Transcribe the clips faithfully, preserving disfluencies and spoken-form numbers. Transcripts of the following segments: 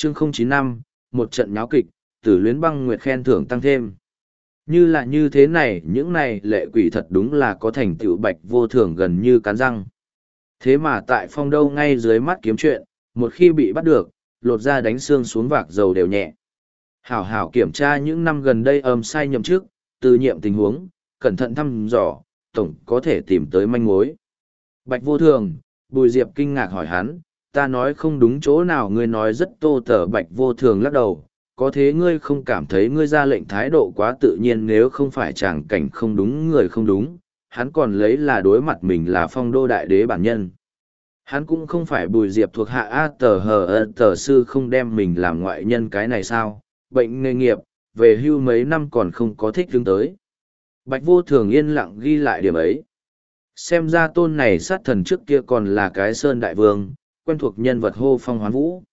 chương không chín năm, một trận nháo kịch, Tử Luyến Băng Nguyệt khen thưởng tăng thêm. Như là như thế này, những này lệ quỷ thật đúng là có thành tựu Bạch Vô Thường gần như cắn răng. Thế mà tại phong đâu ngay dưới mắt kiếm chuyện, một khi bị bắt được, lột ra đánh xương xuống vạc dầu đều nhẹ. Hảo hảo kiểm tra những năm gần đây âm sai nhậm trước, từ nhiệm tình huống, cẩn thận thăm dò, tổng có thể tìm tới manh mối. Bạch Vô Thường, Bùi Diệp kinh ngạc hỏi hắn, ta nói không đúng chỗ nào, ngươi nói rất tô tở. Bạch Vô Thường lắc đầu, có thế ngươi không cảm thấy ngươi ra lệnh thái độ quá tự nhiên, nếu không phải tràng cảnh không đúng người không đúng, hắn còn lấy là đối mặt mình là phong đô đại đế bản nhân. Hắn cũng không phải Bùi Diệp thuộc hạ A tờ hờ ơ tờ sư, không đem mình làm ngoại nhân cái này sao, bệnh nghề nghiệp, về hưu mấy năm còn không có thích hướng tới. Bạch Vô Thường yên lặng ghi lại điểm ấy. Xem ra tôn này sát thần trước kia còn là cái sơn đại vương, quen thuộc nhân vật hô phong hoán vũ.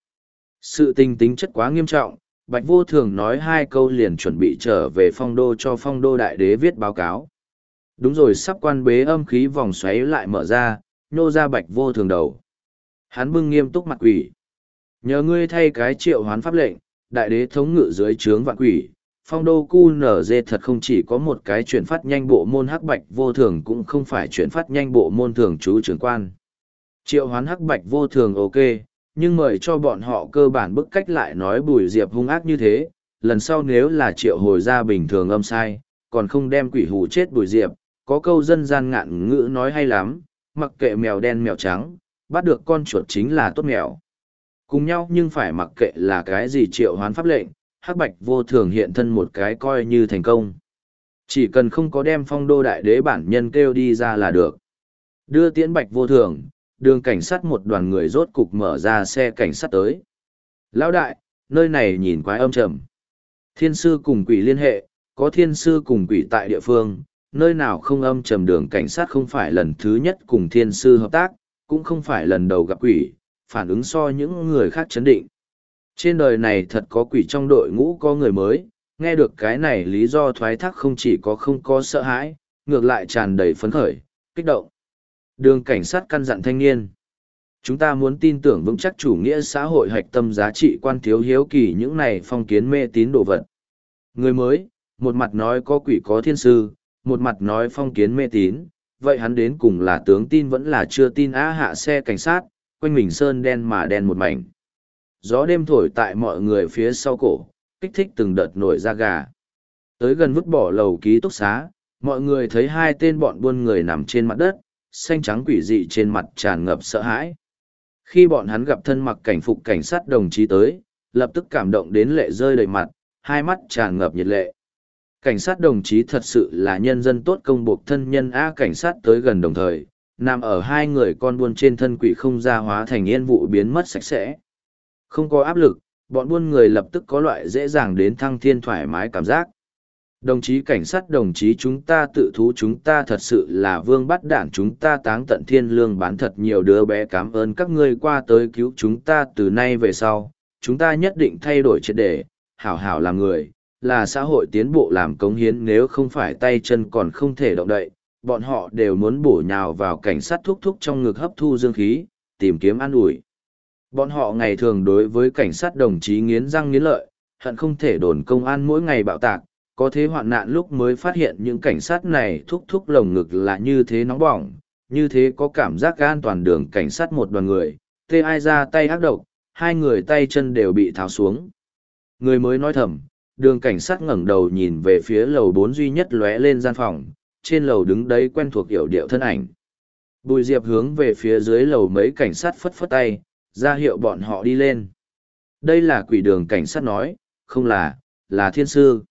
Sự tình tính chất quá nghiêm trọng, Bạch Vô Thường nói hai câu liền chuẩn bị trở về phong đô cho phong đô đại đế viết báo cáo. Đúng rồi, sắp quan bế âm khí vòng xoáy lại mở ra, nhô ra Bạch Vô Thường đầu. Hắn bưng nghiêm túc mặt quỷ. Nhờ ngươi thay cái triệu hoán pháp lệnh, đại đế thống ngự dưới trướng vạn quỷ, phong đô cu nở dê thật không chỉ có một cái chuyển phát nhanh bộ môn hắc Bạch Vô Thường cũng không phải chuyển phát nhanh bộ môn thường trú trưởng quan. Triệu hoán hắc Bạch Vô Thường ok, nhưng mời cho bọn họ cơ bản bức cách lại nói Bùi Diệp hung ác như thế, lần sau nếu là triệu hồi ra bình thường âm sai, còn không đem quỷ hù chết Bùi Diệp, có câu dân gian ngạn ngữ nói hay lắm, mặc kệ mèo đen mèo trắng, bắt được con chuột chính là tốt mèo. Cùng nhau nhưng phải mặc kệ là cái gì triệu hoán pháp lệnh, hắc Bạch Vô Thường hiện thân một cái coi như thành công. Chỉ cần không có đem phong đô đại đế bản nhân kêu đi ra là được. Đưa tiễn Bạch Vô Thường, đường cảnh sát một đoàn người rốt cục mở ra xe cảnh sát tới. Lão đại, nơi này nhìn quái âm trầm. Thiên sư cùng quỷ liên hệ, có thiên sư cùng quỷ tại địa phương, nơi nào không âm trầm. Đường cảnh sát không phải lần thứ nhất cùng thiên sư hợp tác, cũng không phải lần đầu gặp quỷ, phản ứng so những người khác chấn định. Trên đời này thật có quỷ, trong đội ngũ có người mới, nghe được cái này lý do thoái thác không chỉ có không có sợ hãi, ngược lại tràn đầy phấn khởi, kích động. Đường cảnh sát căn dặn thanh niên. Chúng ta muốn tin tưởng vững chắc chủ nghĩa xã hội hạch tâm giá trị quan, thiếu hiếu kỳ những này phong kiến mê tín đồ vật. Người mới, một mặt nói có quỷ có thiên sư, một mặt nói phong kiến mê tín, vậy hắn đến cùng là tướng tin vẫn là chưa tin? Á, hạ xe cảnh sát, quanh mình sơn đen mà đen một mảnh. Gió đêm thổi tại mọi người phía sau cổ, kích thích từng đợt nổi da gà. Tới gần vứt bỏ lầu ký túc xá, mọi người thấy hai tên bọn buôn người nằm trên mặt đất, xanh trắng quỷ dị trên mặt tràn ngập sợ hãi. Khi bọn hắn gặp thân mặc cảnh phục cảnh sát đồng chí tới, lập tức cảm động đến lệ rơi đầy mặt, hai mắt tràn ngập nhiệt lệ. Cảnh sát đồng chí thật sự là nhân dân tốt, công buộc thân nhân. A, cảnh sát tới gần đồng thời, nằm ở hai người con buôn trên thân quỷ không ra hóa thành yên vụ biến mất sạch sẽ. Không có áp lực, bọn buôn người lập tức có loại dễ dàng đến thăng thiên thoải mái cảm giác. Đồng chí cảnh sát đồng chí, chúng ta tự thú, chúng ta thật sự là vương bắt đản, chúng ta táng tận thiên lương bán thật nhiều đứa bé, cảm ơn các ngươi qua tới cứu chúng ta. Từ nay về sau, chúng ta nhất định thay đổi triệt để, hảo hảo làm người, là xã hội tiến bộ làm cống hiến. Nếu không phải tay chân còn không thể động đậy, bọn họ đều muốn bổ nhào vào cảnh sát thúc thúc trong ngực hấp thu dương khí, tìm kiếm an ủi. Bọn họ ngày thường đối với cảnh sát đồng chí nghiến răng nghiến lợi, hận không thể đồn công an mỗi ngày bạo tạc. Có thế hoạn nạn lúc mới phát hiện những cảnh sát này thúc thúc lồng ngực là như thế nóng bỏng, như thế có cảm giác an toàn. Đường cảnh sát một đoàn người, tê ai ra tay ác độc, hai người tay chân đều bị tháo xuống. Người mới nói thầm, đường cảnh sát ngẩng đầu nhìn về phía lầu bốn duy nhất lóe lên gian phòng, trên lầu đứng đấy quen thuộc yểu điệu thân ảnh. Bùi Diệp hướng về phía dưới lầu mấy cảnh sát phất phất tay, ra hiệu bọn họ đi lên. Đây là quỷ, đường cảnh sát nói, không là, là thiên sư.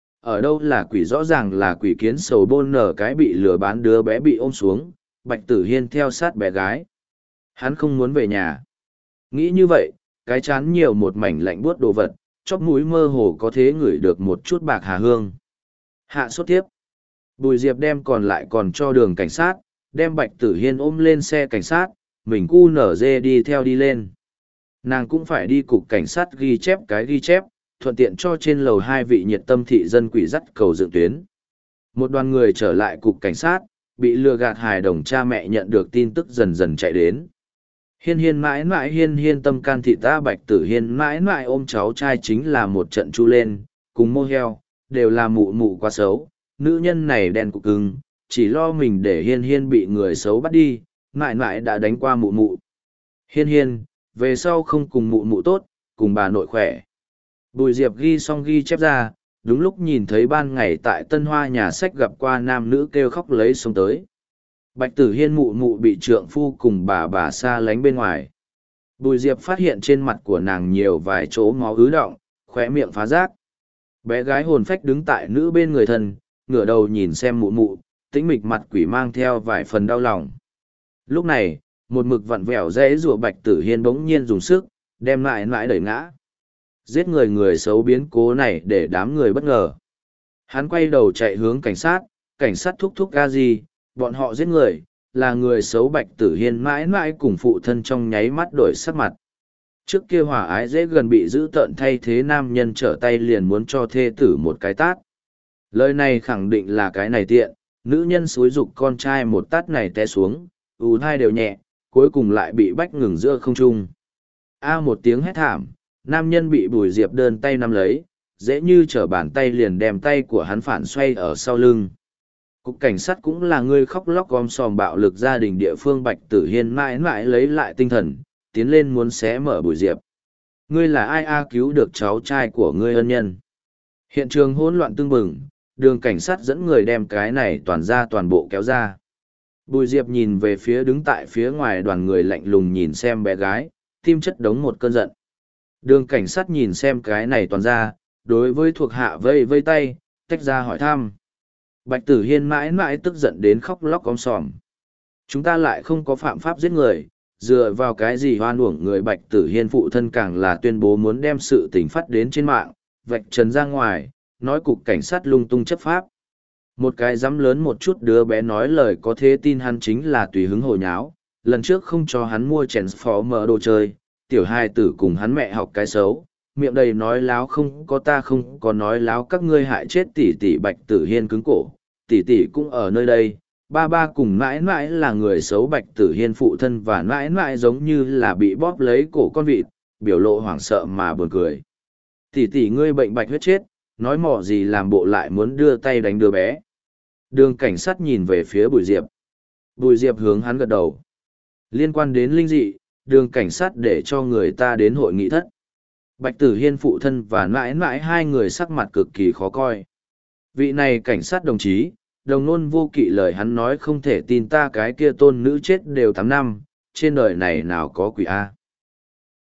Ở đâu là quỷ? Rõ ràng là quỷ. Kiến sầu bôn nở cái bị lừa bán đứa bé bị ôm xuống, Bạch Tử Hiên theo sát bé gái. Hắn không muốn về nhà. Nghĩ như vậy, cái chán nhiều một mảnh lạnh buốt đồ vật, chóp mũi mơ hồ có thế ngửi được một chút bạc hà hương. Hạ sốt tiếp. Bùi Diệp đem còn lại còn cho đường cảnh sát, đem Bạch Tử Hiên ôm lên xe cảnh sát, mình cu nở dê đi theo đi lên. Nàng cũng phải đi cục cảnh sát ghi chép cái ghi chép, thuận tiện cho trên lầu hai vị nhiệt tâm thị dân quỷ dắt cầu dựng tuyến. Một đoàn người trở lại cục cảnh sát, bị lừa gạt hài đồng cha mẹ nhận được tin tức dần dần chạy đến. Hiên hiên mãi mãi hiên hiên tâm can thị ta Bạch Tử Hiên mãi mãi ôm cháu trai chính là một trận chu lên, cùng mô heo, đều là mụ mụ quá xấu, nữ nhân này đen cục cưng, chỉ lo mình để hiên hiên bị người xấu bắt đi, mãi mãi đã đánh qua mụ mụ. Hiên hiên, về sau không cùng mụ mụ tốt, cùng bà nội khỏe. Bùi Diệp ghi xong ghi chép ra, đúng lúc nhìn thấy ban ngày tại Tân Hoa nhà sách gặp qua nam nữ kêu khóc lấy sống tới. Bạch Tử Hiên mụ mụ bị trượng phu cùng bà bà xa lánh bên ngoài. Bùi Diệp phát hiện trên mặt của nàng nhiều vài chỗ máu ứ động, khóe miệng phá rác. Bé gái hồn phách đứng tại nữ bên người thân, ngửa đầu nhìn xem mụ mụ, tĩnh mịch mặt quỷ mang theo vài phần đau lòng. Lúc này, một mực vặn vẹo dễ rùa Bạch Tử Hiên bỗng nhiên dùng sức, đem lại lại đẩy ngã. Giết người người xấu biến cố này để đám người bất ngờ. Hắn quay đầu chạy hướng cảnh sát, cảnh sát thúc thúc ga gì, bọn họ giết người, là người xấu Bạch Tử Hiên mãi mãi cùng phụ thân trong nháy mắt đổi sắc mặt. Trước kia hòa ái dễ gần bị giữ tợn thay thế nam nhân trở tay liền muốn cho thê tử một cái tát. Lời này khẳng định là cái này tiện, nữ nhân xúi giục con trai một tát này té xuống, ù hai đều nhẹ, cuối cùng lại bị bách ngừng giữa không trung. A một tiếng hét thảm, nam nhân bị Bùi Diệp đơn tay nắm lấy, dễ như trở bàn tay liền đem tay của hắn phản xoay ở sau lưng. Cục cảnh sát cũng là người khóc lóc gom sòm bạo lực gia đình địa phương Bạch Tử Hiên mãi mãi lấy lại tinh thần, tiến lên muốn xé mở Bùi Diệp. Ngươi là ai a cứu được cháu trai của ngươi ân nhân? Hiện trường hỗn loạn tưng bừng, đường cảnh sát dẫn người đem cái này toàn ra toàn bộ kéo ra. Bùi Diệp nhìn về phía đứng tại phía ngoài đoàn người lạnh lùng nhìn xem bé gái, tim chất đống một cơn giận. Đường cảnh sát nhìn xem cái này toàn ra, đối với thuộc hạ vây vây tay, tách ra hỏi thăm. Bạch Tử Hiên mãi mãi tức giận đến khóc lóc om sòm. Chúng ta lại không có phạm pháp giết người, dựa vào cái gì hoan uổng người Bạch Tử Hiên phụ thân càng là tuyên bố muốn đem sự tình phát đến trên mạng, vạch trần ra ngoài, nói cục cảnh sát lung tung chấp pháp. Một cái dám lớn một chút đứa bé nói lời có thế tin hắn chính là tùy hứng hồ nháo, lần trước không cho hắn mua chèn phó mở đồ chơi, tiểu hai tử cùng hắn mẹ học cái xấu, miệng đầy nói láo không có ta không có nói láo các ngươi hại chết tỷ tỷ Bạch Tử Hiên cứng cổ, tỷ tỷ cũng ở nơi đây, ba ba cùng mãi mãi là người xấu Bạch Tử Hiên phụ thân và mãi mãi giống như là bị bóp lấy cổ con vịt, biểu lộ hoảng sợ mà buồn cười. Tỷ tỷ ngươi bệnh bạch huyết chết, nói mỏ gì làm bộ lại muốn đưa tay đánh đứa bé. Đường cảnh sát nhìn về phía Bùi Diệp. Bùi Diệp hướng hắn gật đầu. Liên quan đến linh dị, đường cảnh sát để cho người ta đến hội nghị thất. Bạch Tử Hiên phụ thân và mãi mãi hai người sắc mặt cực kỳ khó coi. Vị này cảnh sát đồng chí, đồng nôn vô kỵ lời hắn nói không thể tin ta cái kia tôn nữ chết đều tám năm, trên đời này nào có quỷ A.